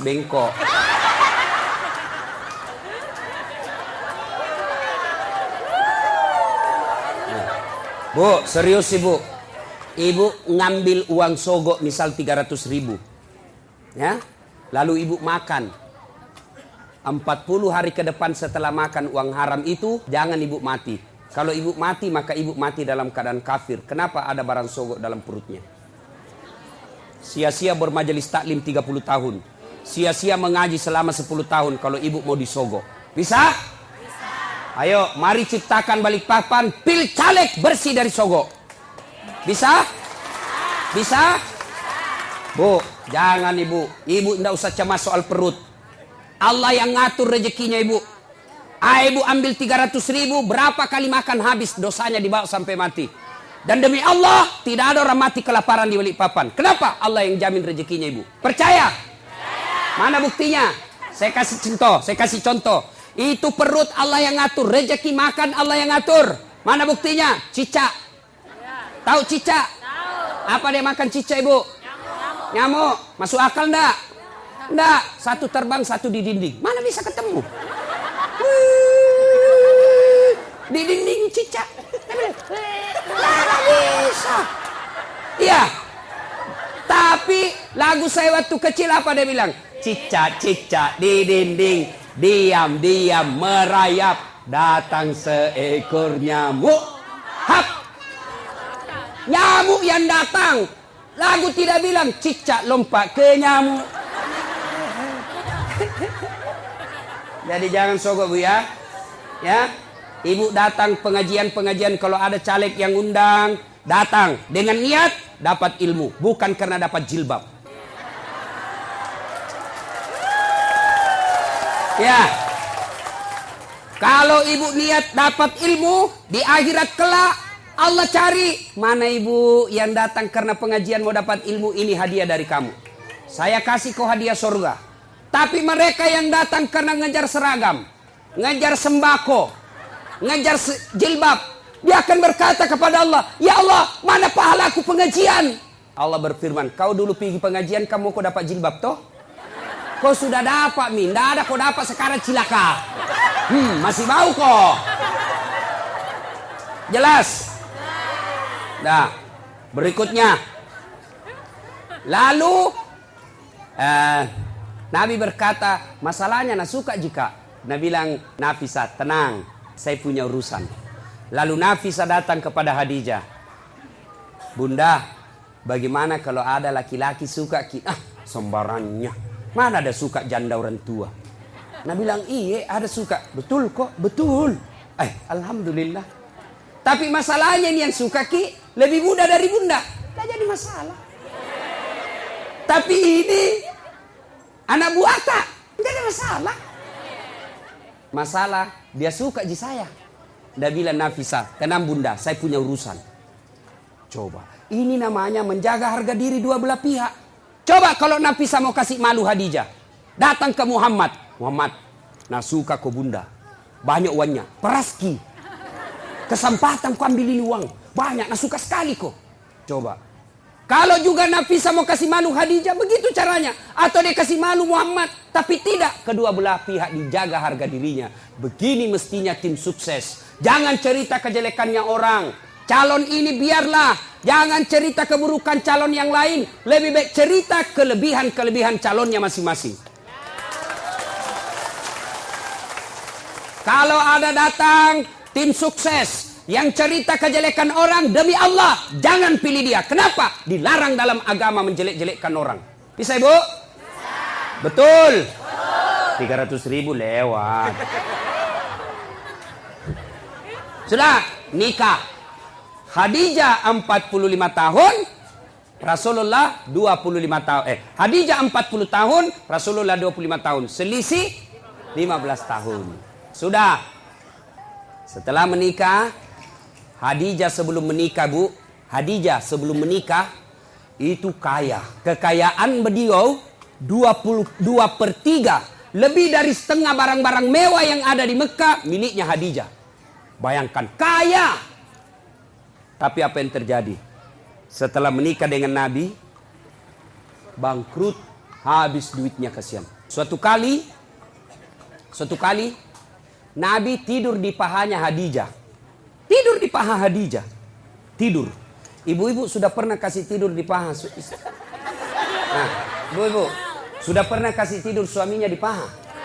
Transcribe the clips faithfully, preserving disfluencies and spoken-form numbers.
bengkok. Bu, serius ibu. Ibu ngambil uang sogok misal tiga ratus ribu. Ya, lalu ibu makan. empat puluh hari ke depan setelah makan uang haram itu, jangan ibu mati. Kalau ibu mati, maka ibu mati dalam keadaan kafir. Kenapa ada barang sogok dalam perutnya? Sia-sia bermajelis taklim tiga puluh tahun. Sia-sia mengaji selama sepuluh tahun kalau ibu mau disogok. Bisa? Ayo, mari ciptakan Balikpapan pil caleg bersih dari sogok. Bisa? Bisa? Bu, jangan ibu. Ibu tidak usah cemas soal perut. Allah yang ngatur rezekinya ibu. Ah, ibu ambil tiga ratus ribu, berapa kali makan habis, dosanya dibawa sampai mati. Dan demi Allah, tidak ada orang mati kelaparan di Balikpapan. Kenapa? Allah yang jamin rezekinya ibu. Percaya? Mana buktinya? Saya kasih contoh, saya kasih contoh. Itu perut Allah yang ngatur, rezeki makan Allah yang ngatur. Mana buktinya? Cicak. Tahu cicak? Apa dia makan cicak ibu? Nyamuk. Nyamuk. Masuk akal enggak? Enggak. Satu terbang, satu di dinding. Mana bisa ketemu? Di dinding cicak. Mana bisa? Iya. Tapi lagu saya waktu kecil apa dia bilang? Cicak-cicak di dinding. Diam-diam merayap, datang seekor nyamuk. Hap! Nyamuk yang datang. Lagu tidak bilang cicak lompat ke nyamuk. Jadi jangan sogok bu ya. Ya, ibu datang pengajian-pengajian kalau ada caleg yang undang, datang dengan niat dapat ilmu, bukan karena dapat jilbab. Ya, kalau ibu niat dapat ilmu di akhirat kelak, Allah cari mana ibu yang datang karena pengajian mau dapat ilmu, ini hadiah dari kamu. Saya kasih kau hadiah surga. Tapi mereka yang datang karena ngejar seragam, ngejar sembako, ngejar jilbab, dia akan berkata kepada Allah, ya Allah, mana pahalaku pengajian? Allah berfirman, kau dulu pergi pengajian, kamu kau dapat jilbab toh? Kau sudah dapat, Min. Tidak ada kau dapat sekarang cilaka. Hmm, masih mau kok. Jelas? Nah, berikutnya. Lalu, eh, Nabi berkata, masalahnya nak suka jika. Nabi bilang, Nafisa, tenang. Saya punya urusan. Lalu Nafisa datang kepada Khadijah. Bunda, bagaimana kalau ada laki-laki suka kita? Ah, sembarannya. Mana ada suka janda orang tua? Nah bilang iya ada suka. Betul kok, betul. Eh alhamdulillah. Tapi masalahnya ini yang suka ki lebih muda dari bunda. Tidak jadi masalah. Tapi ini anak buah tak. Tidak ada masalah. Masalah dia suka di saya. Dia bilang Nafisa, tenang bunda, saya punya urusan. Coba, ini namanya menjaga harga diri dua belah pihak. Coba kalau Nafisa mau kasih malu Khadijah, datang ke Muhammad. Muhammad, nah suka kau bunda, banyak uangnya, peraski. Kesempatan kau ambil ini uang, banyak, nah suka sekali kau. Coba, kalau juga Nafisa mau kasih malu Khadijah, begitu caranya. Atau dia kasih malu Muhammad, tapi tidak. Kedua belah pihak dijaga harga dirinya. Begini mestinya tim sukses. Jangan cerita kejelekannya orang. Calon ini biarlah. Jangan cerita keburukan calon yang lain. Lebih baik cerita kelebihan-kelebihan calonnya masing-masing. Kalau ada datang tim sukses yang cerita kejelekan orang, demi Allah jangan pilih dia. Kenapa? Dilarang dalam agama menjelek-jelekkan orang. Bisa ibu? Bisa. Betul? tiga ratus ribu lewat. Sudah nikah. Khadijah empat puluh lima tahun, Rasulullah dua puluh lima tahun. Eh, Khadijah empat puluh tahun, Rasulullah dua puluh lima tahun. Selisih lima belas tahun. Sudah. Setelah menikah, Khadijah sebelum menikah, Bu, Khadijah sebelum menikah itu kaya. Kekayaan beliau dua puluh dua per tiga, lebih dari setengah barang-barang mewah yang ada di Mekah miliknya Khadijah. Bayangkan, kaya. Tapi apa yang terjadi? Setelah menikah dengan Nabi, bangkrut. Habis duitnya kasihan. Suatu kali, suatu kali Nabi tidur di pahanya Khadijah. Tidur di paha Khadijah. Tidur. Ibu-ibu sudah pernah kasih tidur di paha? Nah, ibu-ibu sudah pernah kasih tidur suaminya di paha?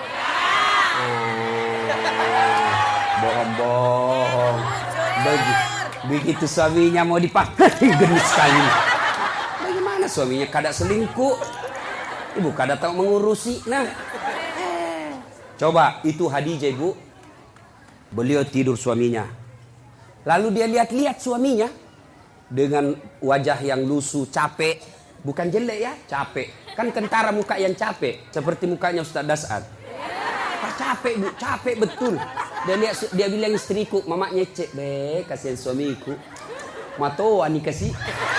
Bohong-bohong. Begi, begitu suaminya mau dipakai, gendut sekali. Bagaimana suaminya kada selingkuh? Ibu kada tahu mengurusi. Nah, coba itu Khadijah, ibu. Beliau tidur suaminya. Lalu dia lihat-lihat suaminya dengan wajah yang lusuh, capek. Bukan jelek ya, capek. Kan kentara muka yang capek, seperti mukanya Ustaz Dasar. Pak capek bu, capek betul. Dia lihat, dia bilang istriku, mama nyecek, be, kasihan suamiku. Matoa nih kasih.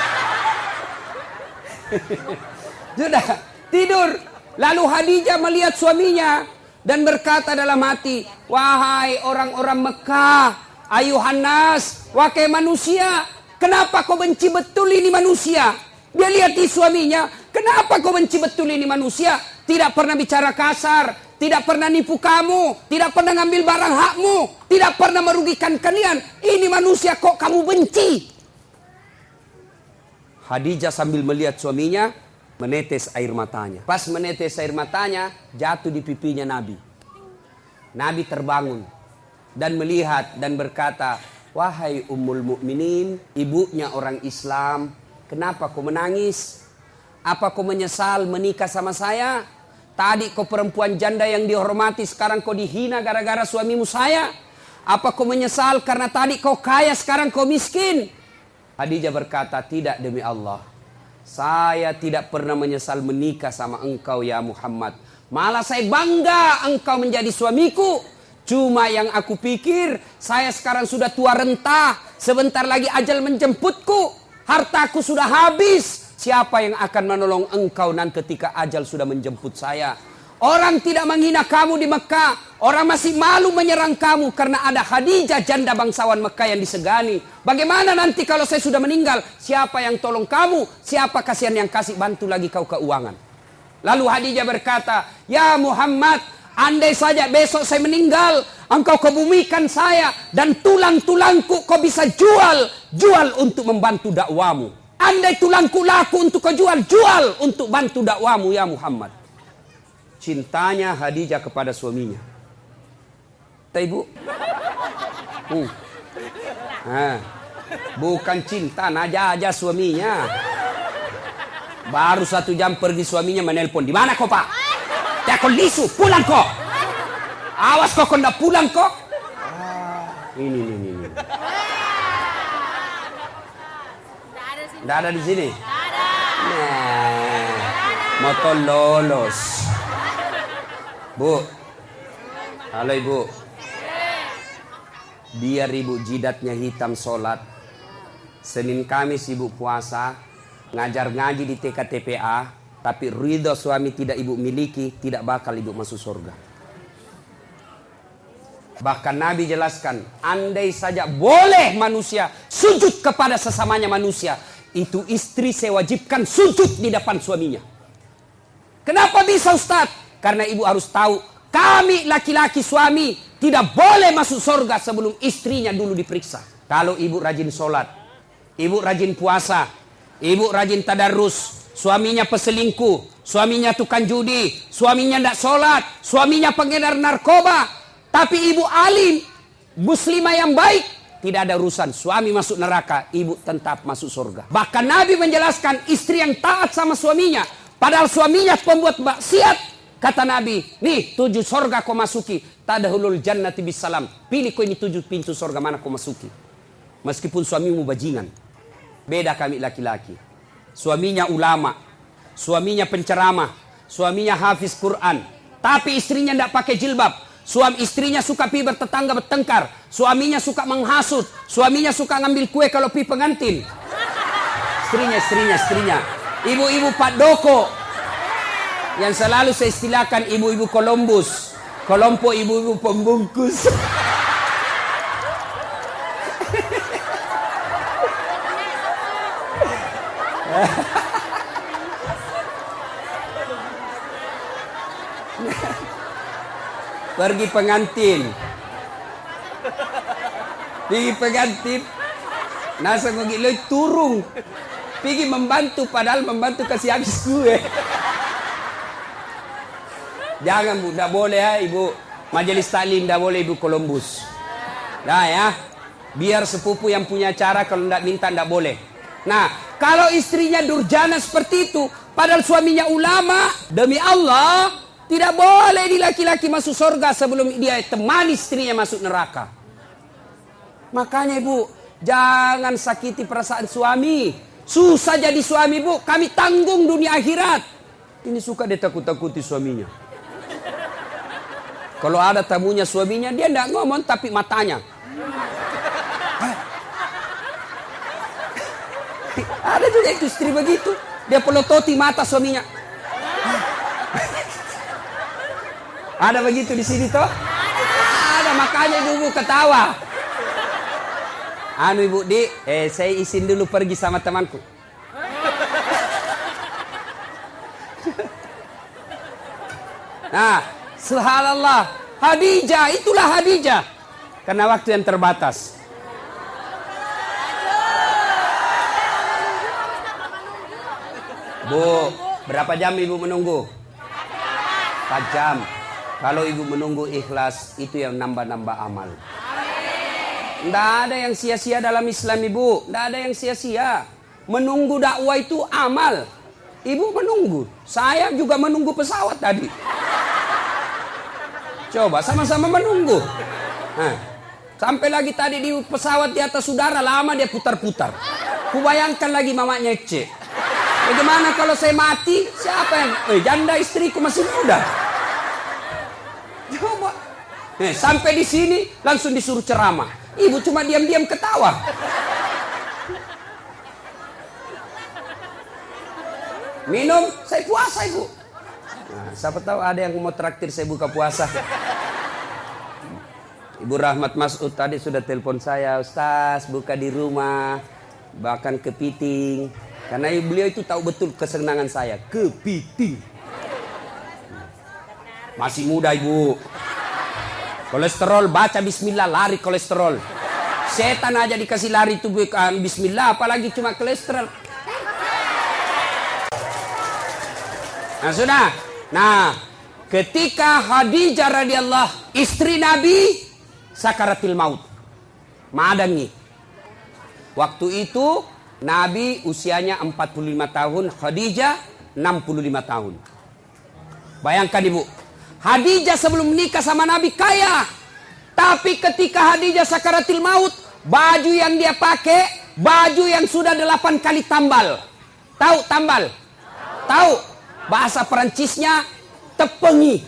Sudah tidur. Lalu Khadijah melihat suaminya dan berkata dalam hati, wahai orang-orang Mekah, ayuhan nas, wahai manusia, kenapa kau benci betul ini manusia? Dia lihat di suaminya, kenapa kau benci betul ini manusia? Tidak pernah bicara kasar, tidak pernah nipu kamu, tidak pernah ngambil barang hakmu, tidak pernah merugikan kalian. Ini manusia kok kamu benci? Khadijah sambil melihat suaminya, menetes air matanya. Pas menetes air matanya, jatuh di pipinya Nabi. Nabi terbangun dan melihat dan berkata, wahai Ummul Mukminin, ibunya orang Islam, kenapa kau menangis? Apa kau menyesal menikah sama saya? Tadi kau perempuan janda yang dihormati, sekarang kau dihina gara-gara suamimu saya. Apa kau menyesal karena tadi kau kaya, sekarang kau miskin? Khadijah berkata, tidak demi Allah. Saya tidak pernah menyesal menikah sama engkau ya Muhammad. Malah saya bangga engkau menjadi suamiku. Cuma yang aku pikir, saya sekarang sudah tua renta. Sebentar lagi ajal menjemputku. Hartaku sudah habis. Siapa yang akan menolong engkau nanti ketika ajal sudah menjemput saya? Orang tidak menghina kamu di Mekah. Orang masih malu menyerang kamu karena ada Khadijah, janda bangsawan Mekah yang disegani. Bagaimana nanti kalau saya sudah meninggal? Siapa yang tolong kamu? Siapa kasihan yang kasih bantu lagi kau keuangan? Lalu Khadijah berkata, ya Muhammad, andai saja besok saya meninggal, engkau kebumikan saya dan tulang-tulangku kau bisa jual, jual untuk membantu dakwamu. Andai tulangku laku untuk kau jual, jual untuk bantu dakwamu ya Muhammad. Cintanya Khadijah kepada suaminya. Tak ibu? Hmm. Nah, bukan cinta, naja-aja suaminya. Baru satu jam pergi suaminya menelpon. Di mana kau pak? Ya kau lisu, pulang kau. Awas kau kau ndak pulang kau. Ah, ini, ini, ini. Ndak ada di sini. Nah, motor lolos. Bu, halo ibu. Biar ibu jidatnya hitam sholat. Senin Kamis ibu puasa. Ngajar ngaji di T K T P A, tapi ridho suami tidak ibu miliki, tidak bakal ibu masuk surga. Bahkan Nabi jelaskan, andai saja boleh manusia sujud kepada sesamanya manusia, itu istri saya wajibkan sujud di depan suaminya. Kenapa bisa Ustaz? Karena ibu harus tahu, kami laki-laki suami tidak boleh masuk surga sebelum istrinya dulu diperiksa. Kalau ibu rajin sholat, ibu rajin puasa, ibu rajin tadarus, suaminya peselingkuh, suaminya tukang judi, suaminya tidak sholat, suaminya pengedar narkoba, tapi ibu alim, muslimah yang baik, tidak ada urusan. Suami masuk neraka, ibu tetap masuk surga. Bahkan Nabi menjelaskan istri yang taat sama suaminya, padahal suaminya pembuat maksiat, kata Nabi, nih tujuh surga kau masuki, tadkhulul jannati bisalam. Pilih kau ini tujuh pintu surga mana kau masuki. Meskipun suamimu bajingan. Beda kami laki-laki. Suaminya ulama, suaminya penceramah, suaminya hafiz Quran, tapi istrinya tidak pakai jilbab. Suami istrinya suka pi bertetangga bertengkar, suaminya suka menghasut, suaminya suka ngambil kue kalau pi pengantin. Istrinya, istrinya, istrinya. Ibu-ibu Pak Doko yang selalu saya istilahkan ibu-ibu Columbus, kelompok ibu-ibu pembungkus. Pergi pengantin. Pergi pengantin. Nasa ngogi lo turung. Pergi membantu padahal membantu kasih habis gue. Jangan Bu, tidak boleh ya Ibu. Majelis taklim tidak boleh Ibu Columbus. Nah ya. Biar sepupu yang punya cara, kalau tidak minta tidak boleh. Nah, kalau istrinya durjana seperti itu, padahal suaminya ulama, demi Allah, tidak boleh di laki-laki masuk surga sebelum dia temani istrinya masuk neraka. Makanya Ibu, jangan sakiti perasaan suami. Susah jadi suami Bu, kami tanggung dunia akhirat. Ini suka dia takut-takuti suaminya. Kalau ada tamunya suaminya, dia tidak ngomong tapi matanya. Ada juga itu istri begitu. Dia pelototi mata suaminya. Ada begitu di sini toh? Ada, makanya ibu-ibu ketawa. Anu Ibu Di, eh saya izin dulu pergi sama temanku. Nah, subhanallah, Khadijah, itulah Khadijah. Karena waktu yang terbatas. Bu, berapa jam Ibu menunggu? empat jam. Kalau Ibu menunggu ikhlas, itu yang nambah-nambah amal. Tidak ada yang sia-sia dalam Islam Ibu. Tidak ada yang sia-sia. Menunggu dakwah itu amal. Ibu menunggu. Saya juga menunggu pesawat tadi. Coba sama-sama menunggu. Nah, sampai lagi tadi di pesawat di atas udara, lama dia putar-putar. Kubayangkan lagi mamanya cek. Bagaimana kalau saya mati? Siapa yang... Eh, janda istriku masih muda. Coba. Eh, sampai di sini langsung disuruh ceramah. Ibu cuma diam-diam ketawa. Minum, saya puasa Ibu. Nah, siapa tahu ada yang mau traktir saya buka puasa. Ibu Rahmat Mas'ud tadi sudah telepon saya. Ustaz, buka di rumah. Bahkan kepiting. Karena beliau itu tahu betul kesenangan saya. Kepiting. Masih muda Ibu. Kolesterol, baca bismillah, lari kolesterol. Setan aja dikasih lari itu bismillah, apalagi cuma kolesterol. Nah sudah. Nah, ketika Khadijah radhiyallahu istri Nabi sakaratil maut. Madangi. Waktu itu Nabi usianya empat puluh lima tahun, Khadijah enam puluh lima tahun. Bayangkan Ibu, Khadijah sebelum menikah sama Nabi kaya. Tapi ketika Khadijah sakaratil maut, baju yang dia pakai, baju yang sudah delapan kali tambal. Tahu tambal? Tahu? Bahasa Perancisnya tepengi.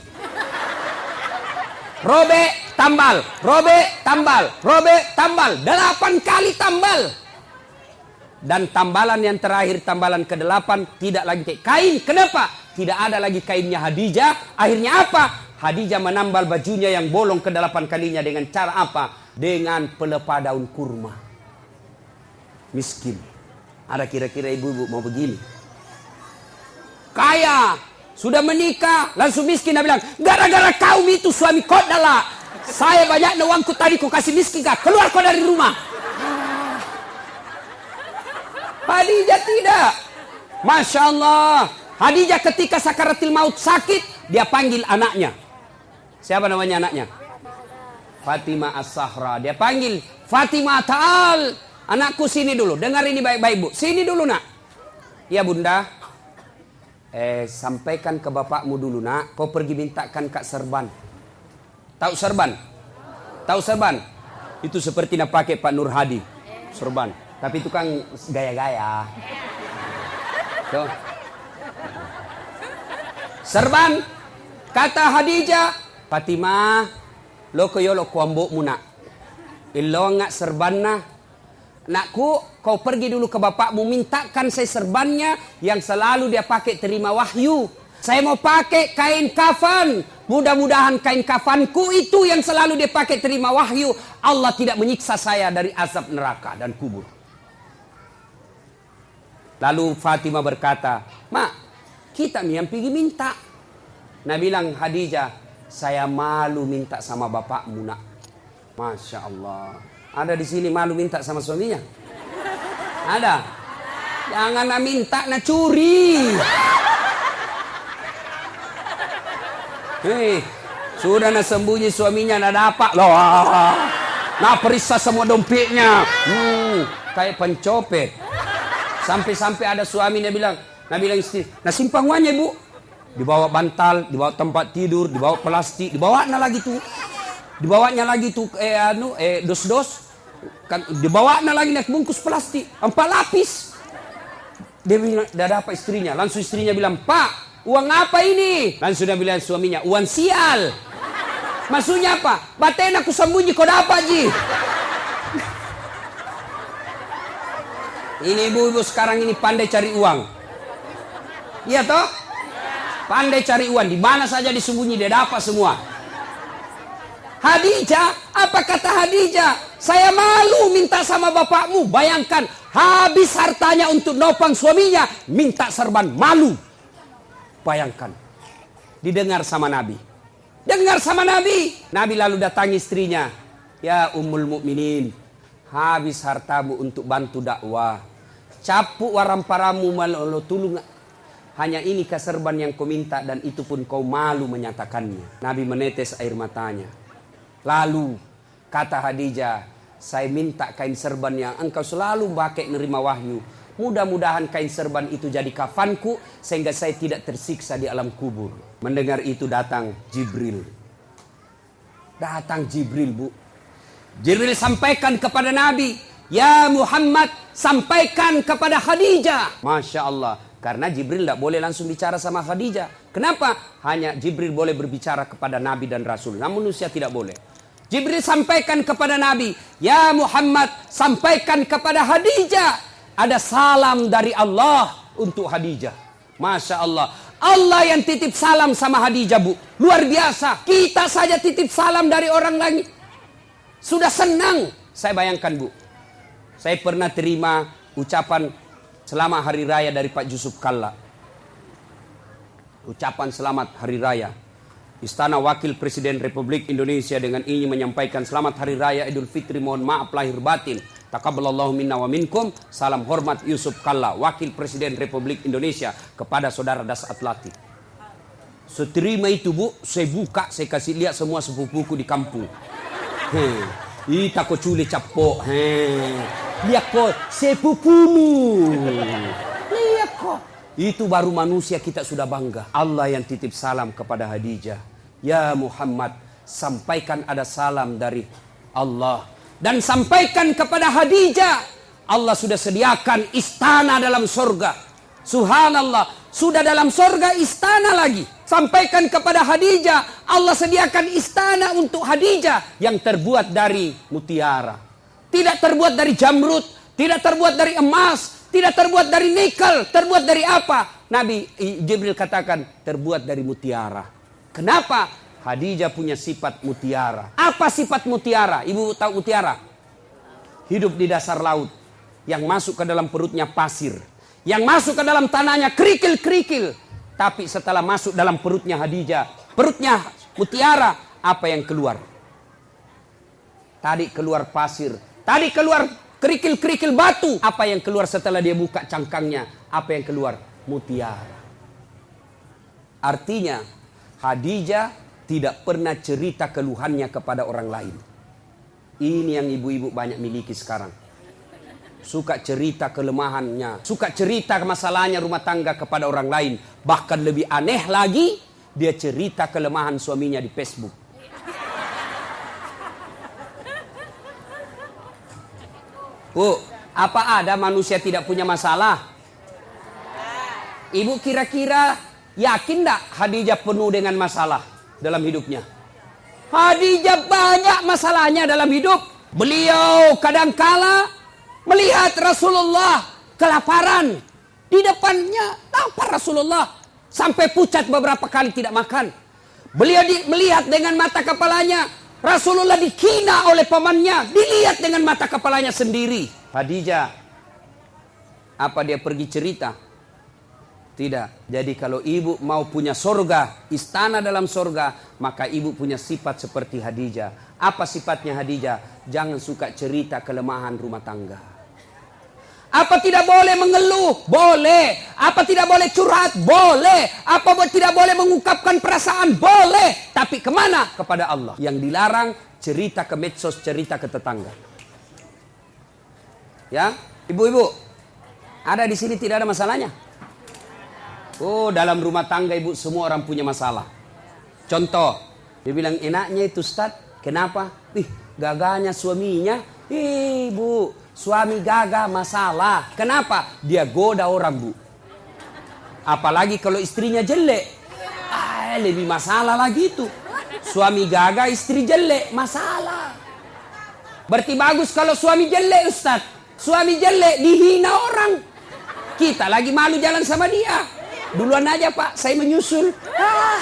Robe tambal, robe tambal, robe tambal. Delapan kali tambal. Dan tambalan yang terakhir, tambalan kedelapan, tidak lagi kain. Kenapa? Tidak ada lagi kainnya Khadijah. Akhirnya apa? Khadijah menambal bajunya yang bolong kedelapan kalinya dengan cara apa? Dengan pelepah daun kurma. Miskin. Ada kira-kira ibu-ibu mau begini? Kaya. Sudah menikah. Langsung miskin. Dia bilang, gara-gara kaum itu suami kau adalah. Saya banyak uangku tadi kau kasih miskin kah? Keluar kau dari rumah. Khadijah tidak. Masya Allah. Khadijah ketika sakaratil maut sakit, dia panggil anaknya. Siapa namanya anaknya? Fatimah As-Sahra. Dia panggil, Fatimah ta'al. Anakku sini dulu. Dengar ini baik-baik Bu. Sini dulu nak. Ya bunda. Eh sampaikan ke bapakmu dulu nak. Kau pergi mintakan Kak Serban. Tahu Serban? Tahu Serban? Itu seperti nak pakai Pak Nur Hadi. Serban. Tapi itu kan gaya-gaya. Tuh. Serban. Kata Khadijah, Fatimah, lo koyo lo kuambuk mu nak. Ilo ngak serbanna. Nakku, kau pergi dulu ke bapakmu, mintakan saya serbannya yang selalu dia pakai terima wahyu. Saya mau pakai kain kafan. Mudah-mudahan kain kafanku itu yang selalu dia pakai terima wahyu. Allah tidak menyiksa saya dari azab neraka dan kubur. Lalu Fatimah berkata, Mak, kita yang pergi minta. Nah bilang Khadijah, saya malu minta sama bapakmu nak. Masya Allah. Ada di sini malu minta sama suaminya? Ada? Jangan nak minta, nak curi. Hei, sudah nak sembunyi suaminya, nak dapat loh. Nah periksa semua dompetnya. Hmm, kayak pencopet. Sampai-sampai ada suami dia bilang, nah bilang istri, nah simpang uangnya ibu. Dibawa bantal, dibawa tempat tidur, dibawa plastik, dibawanya lagi tuh. Dibawanya lagi tuh eh anu eh dos-dos. Kan dibawanya lagi naik bungkus plastik, empat lapis. Dia bilang, dah dapat istrinya. Langsung istrinya bilang, "Pak, uang apa ini?" Langsung dia bilang suaminya, "Uang sial." Maksudnya apa? Baten aku sembunyi kau dapat ji. Ini ibu-ibu sekarang ini pandai cari uang. Iya toh? Pandai cari uang. Di mana saja disembunyi dia dapat semua. Hadijah, apa kata Hadijah? Saya malu minta sama bapakmu. Bayangkan, habis hartanya untuk nopang suaminya, minta serban, malu. Bayangkan. Didengar sama Nabi. Dengar sama Nabi. Nabi lalu datangi istrinya. Ya Ummul Mukminin, habis hartamu untuk bantu dakwah. Capuk waramparamu malu tulung. Hanya ini keserban yang kau minta dan itu pun kau malu menyatakannya. Nabi menetes air matanya. Lalu kata Hadijah, saya minta kain serban yang engkau selalu pakai nerima wahyu. Mudah-mudahan kain serban itu jadi kafanku sehingga saya tidak tersiksa di alam kubur. Mendengar itu datang Jibril. Datang Jibril, Bu. Jibril sampaikan kepada Nabi, "Ya Muhammad, sampaikan kepada Khadijah." Masya Allah. Karena Jibril tidak boleh langsung bicara sama Khadijah. Kenapa? Hanya Jibril boleh berbicara kepada Nabi dan Rasul. Namun manusia tidak boleh. Jibril sampaikan kepada Nabi, "Ya Muhammad, sampaikan kepada Khadijah. Ada salam dari Allah untuk Khadijah." Masya Allah. Allah yang titip salam sama Khadijah, Bu. Luar biasa. Kita saja titip salam dari orang lain. Sudah senang. Saya bayangkan, Bu. Saya pernah terima ucapan selamat hari raya dari Pak Yusuf Kalla. Ucapan selamat hari raya. Istana Wakil Presiden Republik Indonesia dengan ingin menyampaikan selamat hari raya Idul Fitri, mohon maaf lahir batin. Taqabbalallahu minna wa minkum. Salam hormat Yusuf Kalla, Wakil Presiden Republik Indonesia, kepada saudara Das Atlantik. Seterima itu, Bu, saya buka, saya kasih lihat semua sepupuku di kampung. Hei, ita ko cule capok. Hei, lihat ko sepupumu. Lihat ko. Itu baru manusia kita sudah bangga. Allah yang titip salam kepada Khadijah. Ya Muhammad, sampaikan ada salam dari Allah. Dan sampaikan kepada Khadijah, Allah sudah sediakan istana dalam surga. Subhanallah, sudah dalam surga istana lagi. Sampaikan kepada Khadijah, Allah sediakan istana untuk Khadijah yang terbuat dari mutiara. Tidak terbuat dari jamrud, tidak terbuat dari emas, tidak terbuat dari nikel, terbuat dari apa? Nabi Jibril katakan terbuat dari mutiara. Kenapa? Khadijah punya sifat mutiara. Apa sifat mutiara? Ibu tahu mutiara? Hidup di dasar laut. Yang masuk ke dalam perutnya pasir. Yang masuk ke dalam tanahnya kerikil-kerikil. Tapi setelah masuk dalam perutnya Khadijah, perutnya mutiara, apa yang keluar? Tadi keluar pasir. Tadi keluar kerikil-kerikil batu. Apa yang keluar setelah dia buka cangkangnya? Apa yang keluar? Mutiara. Artinya Khadijah tidak pernah cerita keluhannya kepada orang lain. Ini yang ibu-ibu banyak miliki sekarang. Suka cerita kelemahannya, suka cerita masalahnya rumah tangga kepada orang lain. Bahkan lebih aneh lagi, dia cerita kelemahan suaminya di Facebook. Bu, apa ada manusia tidak punya masalah? Ibu kira-kira yakin tak Khadijah penuh dengan masalah dalam hidupnya? Khadijah banyak masalahnya dalam hidup. Beliau kadangkala melihat Rasulullah kelaparan. Di depannya lapar Rasulullah. Sampai pucat beberapa kali tidak makan. Beliau di, melihat dengan mata kepalanya. Rasulullah dihina oleh pamannya. Dilihat dengan mata kepalanya sendiri. Khadijah, apa dia pergi cerita? Tidak. Jadi kalau ibu mau punya sorga, istana dalam sorga, maka ibu punya sifat seperti Khadijah. Apa sifatnya Khadijah? Jangan suka cerita kelemahan rumah tangga. Apa tidak boleh mengeluh? Boleh. Apa tidak boleh curhat? Boleh. Apa tidak boleh mengungkapkan perasaan? Boleh. Tapi kemana? Kepada Allah. Yang dilarang cerita ke medsos, cerita ke tetangga. Ya, ibu-ibu, ada di sini tidak ada masalahnya? Oh, dalam rumah tangga ibu semua orang punya masalah. Contoh, dia bilang enaknya itu Ustaz. Kenapa? Ih, gagahnya suaminya. Ih, Bu, suami gagah masalah. Kenapa? Dia goda orang, Bu. Apalagi kalau istrinya jelek. Ah, lebih masalah lagi itu. Suami gagah, istri jelek, masalah. Berarti bagus kalau suami jelek, Ustaz. Suami jelek dihina orang. Kita lagi malu jalan sama dia. Duluan aja Pak, saya menyusul. Ah.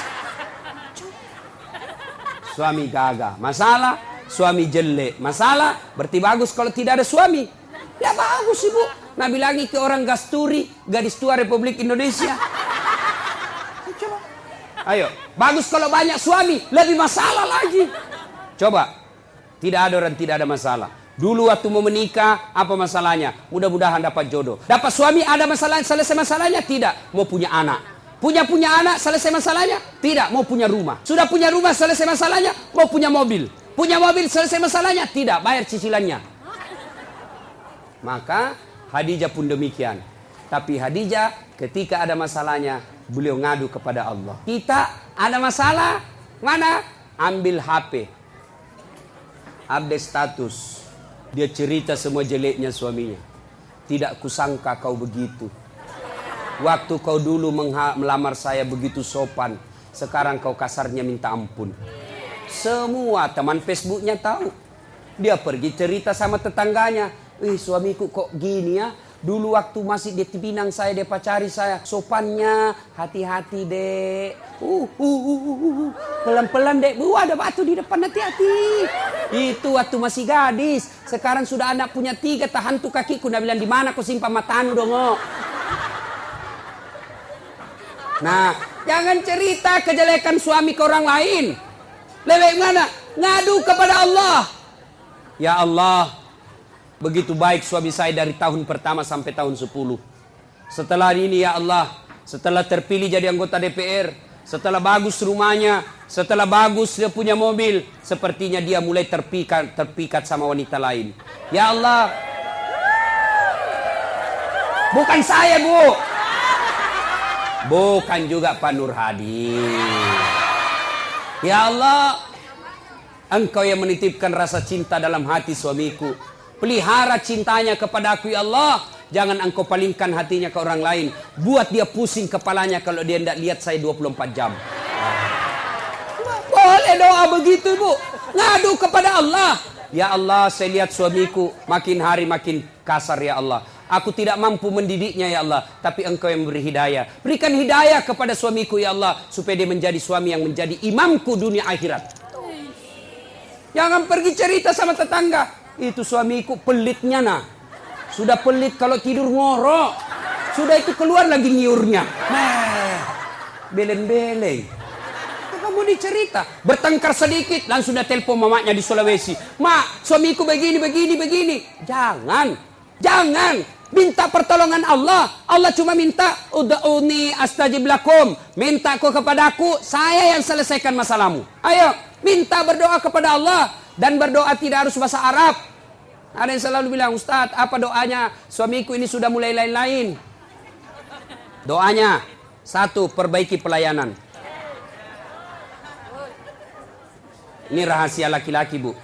Suami gagah, masalah. Suami jelek, masalah. Berarti bagus kalau tidak ada suami. Ya bagus Ibu. Nabi lagi ke orang Gasturi, gadis tua Republik Indonesia. Coba. Ayo, bagus kalau banyak suami, lebih masalah lagi. Coba. Tidak ada orang tidak ada masalah. Dulu waktu mau menikah, apa masalahnya? Mudah-mudahan dapat jodoh. Dapat suami, ada masalah, selesai masalahnya? Tidak. Mau punya anak. Punya-punya anak, selesai masalahnya? Tidak. Mau punya rumah. Sudah punya rumah, selesai masalahnya? Mau punya mobil. Punya mobil, selesai masalahnya? Tidak. Bayar cicilannya. Maka Khadijah pun demikian. Tapi Khadijah ketika ada masalahnya, beliau ngadu kepada Allah. Kita ada masalah, mana? Ambil H P. Update status. Dia cerita semua jeleknya suaminya. Tidak kusangka kau begitu. Waktu kau dulu melamar saya begitu sopan. Sekarang kau kasarnya minta ampun. Semua teman Facebooknya tahu. Dia pergi cerita sama tetangganya. Ih, suamiku kok gini ya. Dulu waktu masih di Pinang saya, dia pacari saya. Sopannya, hati-hati dek. Uh, uh, uh, uh. Pelan-pelan dek. Bu, ada batu di depan, hati-hati. Itu waktu masih gadis. Sekarang sudah anak punya tiga, tahan tuh kakiku. Nah bilang, di mana kau simpan matamu dong? Oh. Nah, jangan cerita kejelekan suami ke orang lain. Lebih mana? Ngadu kepada Allah. Ya Allah. Begitu baik suami saya dari tahun pertama sampai tahun sepuluh. Setelah ini ya Allah, setelah terpilih jadi anggota D P R, setelah bagus rumahnya, setelah bagus dia punya mobil, sepertinya dia mulai terpikat, terpikat sama wanita lain. Ya Allah. Bukan saya, Bu. Bukan juga Pak Nur Hadi. Ya Allah, Engkau yang menitipkan rasa cinta dalam hati suamiku. Pelihara cintanya kepada aku ya Allah. Jangan engkau palingkan hatinya ke orang lain. Buat dia pusing kepalanya kalau dia tidak lihat saya dua puluh empat jam. Boleh doa begitu Bu. Ngadu kepada Allah. Ya Allah, saya lihat suamiku makin hari makin kasar ya Allah. Aku tidak mampu mendidiknya ya Allah. Tapi engkau yang beri hidayah. Berikan hidayah kepada suamiku ya Allah. Supaya dia menjadi suami yang menjadi imamku dunia akhirat. Jangan pergi cerita sama tetangga. Itu suamiku pelitnya nah. Sudah pelit kalau tidur ngorok. Sudah itu keluar lagi nyiurnya. Nah, beleng-beleng. Kamu dicerita. Bertengkar sedikit langsung sudah telepon mamanya di Sulawesi. Mak, suamiku begini, begini, begini. Jangan. Jangan. Minta pertolongan Allah. Allah cuma minta. Uda'uni astajib lakum. Minta kau kepadaku. Saya yang selesaikan masalahmu. Ayo. Minta berdoa kepada Allah. Dan berdoa tidak harus bahasa Arab. Ada yang selalu bilang, Ustaz, apa doanya? Suamiku ini sudah mulai lain-lain. Doanya, satu, perbaiki pelayanan. Ini rahasia laki-laki, Bu.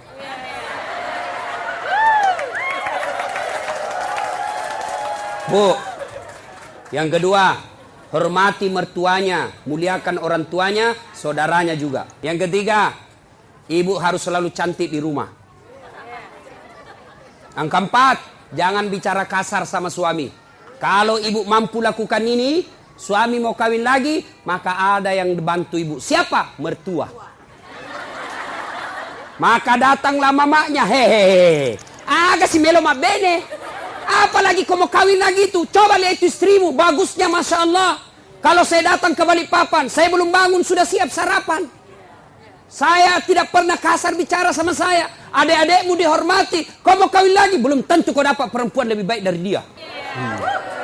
Bu, yang kedua, hormati mertuanya, muliakan orang tuanya, saudaranya juga. Yang ketiga, ibu harus selalu cantik di rumah. Yang keempat, jangan bicara kasar sama suami. Kalau ibu mampu lakukan ini, suami mau kawin lagi, maka ada yang bantu ibu. Siapa? Mertua. Maka datanglah mamanya, hehehe. Agak si melo mabene. Apalagi kau mau kawin lagi tuh. Coba lihat istrimu, bagusnya Masya Allah. Kalau saya datang ke Balikpapan, saya belum bangun sudah siap sarapan. Saya tidak pernah kasar bicara sama saya. Adik-adikmu dihormati. Kau mau kawin lagi? Belum tentu kau dapat perempuan lebih baik dari dia. Hmm.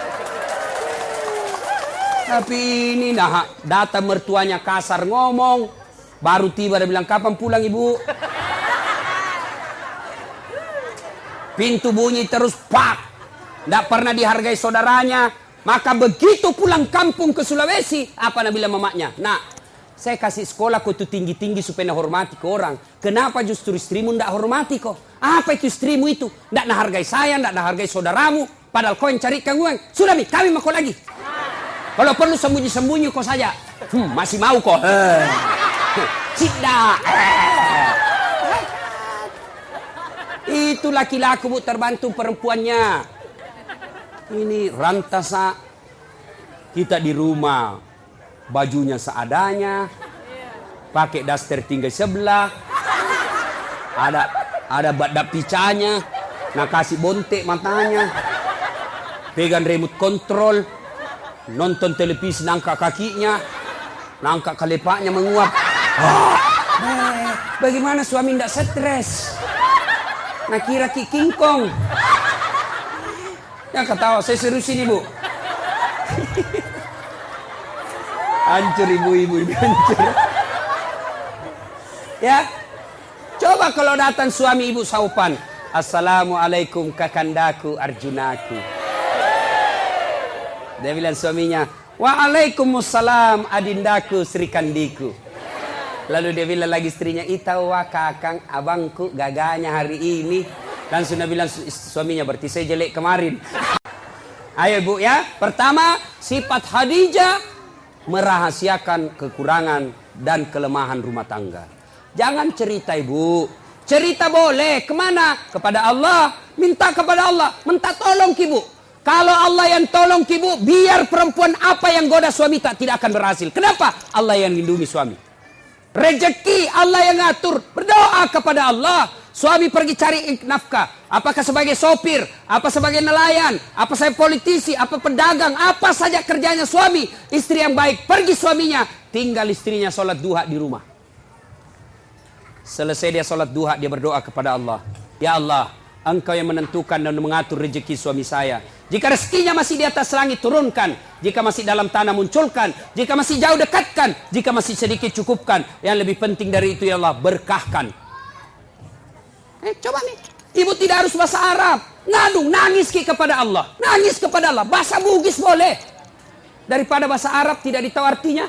Tapi ini nah, datang mertuanya kasar ngomong. Baru tiba dia bilang, kapan pulang ibu? Pintu bunyi terus, pak. Tidak pernah dihargai saudaranya. Maka begitu pulang kampung ke Sulawesi, apa nak bilang mamanya? Nak, saya kasih sekolah kau itu tinggi-tinggi supaya nak hormati ke orang. Kenapa justru istrimu tidak hormati kau? Apa itu istrimu itu? Tidak nak hargai saya, tidak nak hargai saudaramu. Padahal kau yang carikan uang. Sudah mi, kawin sama kau lagi. Kalau perlu sembunyi-sembunyi kau saja. Hmm, masih mau kau? Eh. Tidak. Eh. Itu laki-laki bu terbantu perempuannya. Ini rantasa kita di rumah, bajunya seadanya, pakai daster tinggal sebelah, ada ada badak picanya, nak kasih bontek matanya, pegang remote control, nonton televisi nangka kakinya, nangka kelepaknya menguap. Oh, eh, bagaimana suami tidak stres? Nak kira ki kingkong. Yang ketawa, saya seriusin ibu. Hancur ibu-ibu ini hancur. Ya, coba kalau datang suami ibu saupan. Assalamualaikum kakandaku Arjunaku. Dia bilang suaminya, waalaikumsalam adindaku Sri Kandiku. Lalu dia bilang lagi istrinya, itawa kakang abangku gaganya hari ini. Langsung dia bilang suaminya, berarti saya jelek kemarin. Ayo ibu ya. Pertama, sifat Khadijah merahasiakan kekurangan dan kelemahan rumah tangga. Jangan cerita ibu. Cerita boleh. Kemana? Kepada Allah. Minta kepada Allah. Minta tolong ibu. Kalau Allah yang tolong ibu, biar perempuan apa yang goda suami tak tidak akan berhasil. Kenapa? Allah yang lindungi suami. Rezeki Allah yang ngatur. Berdoa kepada Allah. Suami pergi cari nafkah. Apakah sebagai sopir, apa sebagai nelayan, apa sebagai politisi, apa pedagang, apa saja kerjanya suami. Istri yang baik, pergi suaminya. Tinggal istrinya sholat duha di rumah. Selesai dia sholat duha, dia berdoa kepada Allah. Ya Allah, Engkau yang menentukan dan mengatur rezeki suami saya. Jika rezekinya masih di atas langit, turunkan. Jika masih dalam tanah, munculkan. Jika masih jauh, dekatkan. Jika masih sedikit, cukupkan. Yang lebih penting dari itu, ya Allah, berkahkan. Eh, coba nih. Ibu tidak harus bahasa Arab. Ngadu, nangis ki kepada Allah. Nangis kepada Allah. Bahasa Bugis boleh. Daripada bahasa Arab tidak ditahu artinya.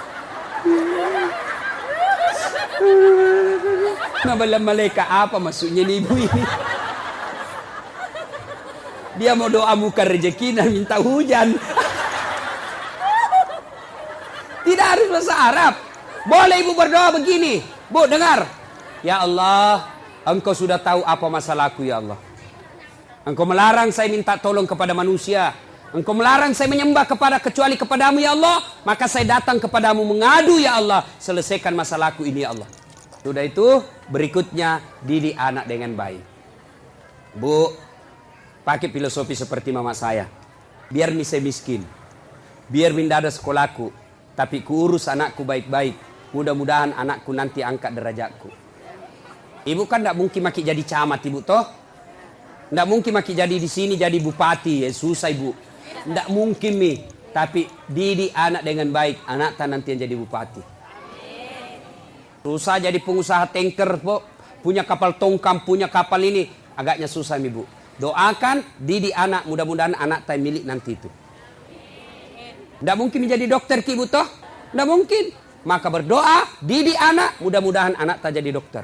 Nabalam malaikat apa maksudnya nih ibu ini? Dia mau doa bukan rezeki dan minta hujan. Tidak harus bahasa Arab. Boleh ibu berdoa begini. Bu, dengar. Ya Allah, Engkau sudah tahu apa masalahku ya Allah. Engkau melarang saya minta tolong kepada manusia. Engkau melarang saya menyembah kepada kecuali kepadamu ya Allah. Maka saya datang kepadamu mengadu ya Allah. Selesaikan masalahku ini ya Allah. Sudah itu berikutnya didik anak dengan baik. Bu, pakai filosofi seperti mama saya. Biar mi saya miskin. Biar minda ada sekolahku. Tapi kuurus anakku baik-baik. Mudah-mudahan anakku nanti angkat derajatku. Ibu kan tidak mungkin maki jadi camat ibu toh. Tidak mungkin maki jadi di sini jadi bupati. Ya, susah ibu. Tidak mungkin mi. Tapi didik anak dengan baik. Anak tak nanti yang jadi bupati. Susah jadi pengusaha tanker po. Punya kapal tongkang, punya kapal ini. Agaknya susah mi bu. Doakan didik anak. Mudah-mudahan anak tak milik nanti itu. Tidak mungkin menjadi dokter ki ibu toh. Tidak mungkin. Maka berdoa didik anak. Mudah-mudahan anak tak jadi dokter.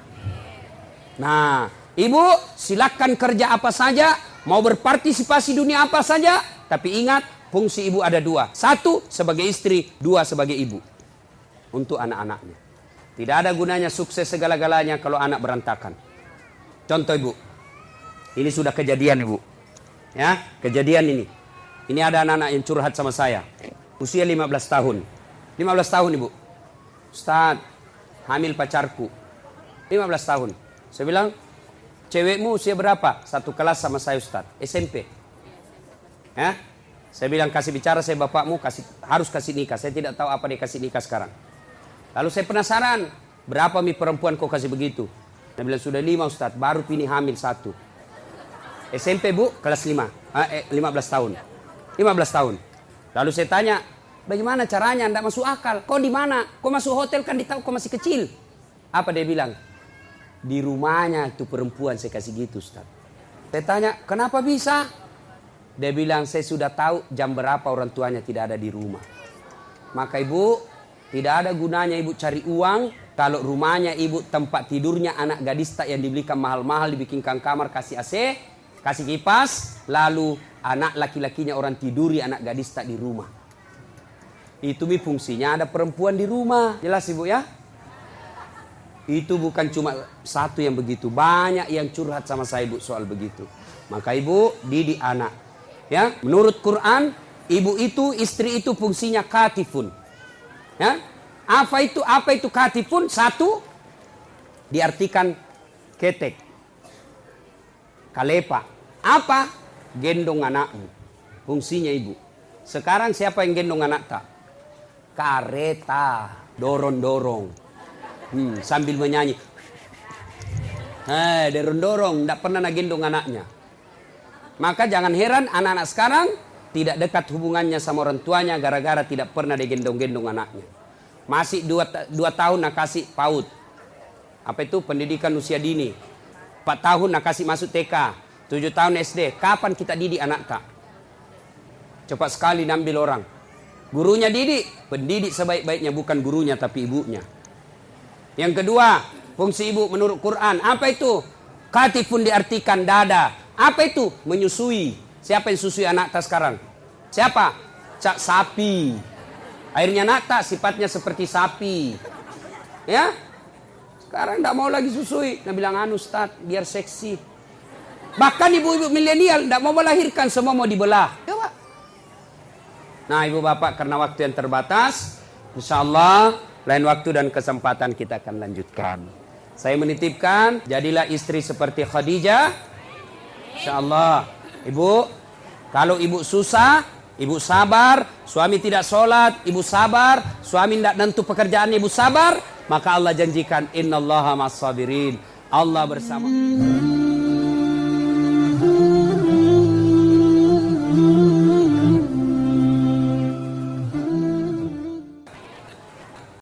Nah, ibu silakan kerja apa saja, mau berpartisipasi dunia apa saja, tapi ingat fungsi ibu ada dua. Satu sebagai istri, dua sebagai ibu. Untuk anak-anaknya. Tidak ada gunanya sukses segala-galanya kalau anak berantakan. Contoh ibu, ini sudah kejadian ibu. Ya, kejadian ini. Ini ada anak-anak yang curhat sama saya. Usia lima belas tahun. lima belas tahun ibu. Ustaz, hamil pacarku. lima belas tahun. Saya bilang, cewekmu usia berapa? Satu kelas sama saya Ustaz, S M P. Ya? Saya bilang, kasih bicara saya bapakmu, kasih, harus kasih nikah. Saya tidak tahu apa dia kasih nikah sekarang. Lalu saya penasaran, berapa mi perempuan kau kasih begitu? Dia bilang, sudah lima Ustaz, baru pini hamil satu. S M P bu, kelas lima, eh, lima belas tahun. lima belas tahun. Lalu saya tanya, bagaimana caranya? Tidak masuk akal. Kau di mana? Kau masuk hotel kan ditahu kau masih kecil. Apa dia bilang? Di rumahnya itu perempuan saya kasih gitu Ustaz. Saya tanya, kenapa bisa? Dia bilang, saya sudah tahu jam berapa orang tuanya tidak ada di rumah. Maka ibu, tidak ada gunanya ibu cari uang kalau rumahnya ibu, tempat tidurnya anak gadis tak yang dibelikan mahal-mahal, dibikinkan kamar, kasih A C, kasih kipas, lalu anak laki-lakinya orang tiduri anak gadis tak di rumah. Itu mi fungsinya ada perempuan di rumah. Jelas ibu ya? Itu bukan cuma satu yang begitu, banyak yang curhat sama saya ibu soal begitu. Maka ibu didik anak. Ya, menurut Quran, ibu itu, istri itu fungsinya katifun. Ya, apa itu? Apa itu katifun? Satu, diartikan ketek, kalepa. Apa? Gendong anakmu. Fungsinya ibu. Sekarang siapa yang gendong anak tak? Kareta, dorong-dorong, hmm, sambil menyanyi. Hei, dorong-dorong, tidak pernah gendong anaknya. Maka jangan heran anak-anak sekarang tidak dekat hubungannya sama orang tuanya gara-gara tidak pernah digendong-gendong anaknya. Masih dua, dua tahun nak kasih PAUD. Apa itu? Pendidikan usia dini. Empat tahun nak kasih masuk T K. Tujuh tahun S D. Kapan kita didik anak tak? Cepat sekali nambil orang. Gurunya didik. Pendidik sebaik-baiknya bukan gurunya tapi ibunya. Yang kedua, fungsi ibu menurut Quran. Apa itu? Katifun diartikan dada. Apa itu? Menyusui. Siapa yang susui anak tak sekarang? Siapa? Cak sapi. Akhirnya anak tak sifatnya seperti sapi. Ya? Sekarang tidak mau lagi susui. Nah bilang anu Ustaz, biar seksi. Bahkan ibu-ibu milenial tidak mau melahirkan, semua mau dibelah. Coba. Nah ibu bapak, karena waktu yang terbatas, insya Allah lain waktu dan kesempatan kita akan lanjutkan. Saya menitipkan, jadilah istri seperti Khadijah. Insya Allah, ibu, kalau ibu susah, ibu sabar, suami tidak sholat, ibu sabar, suami tidak nentu pekerjaan, ibu sabar, maka Allah janjikan, innallaha ma'as sabirin, Allah bersama.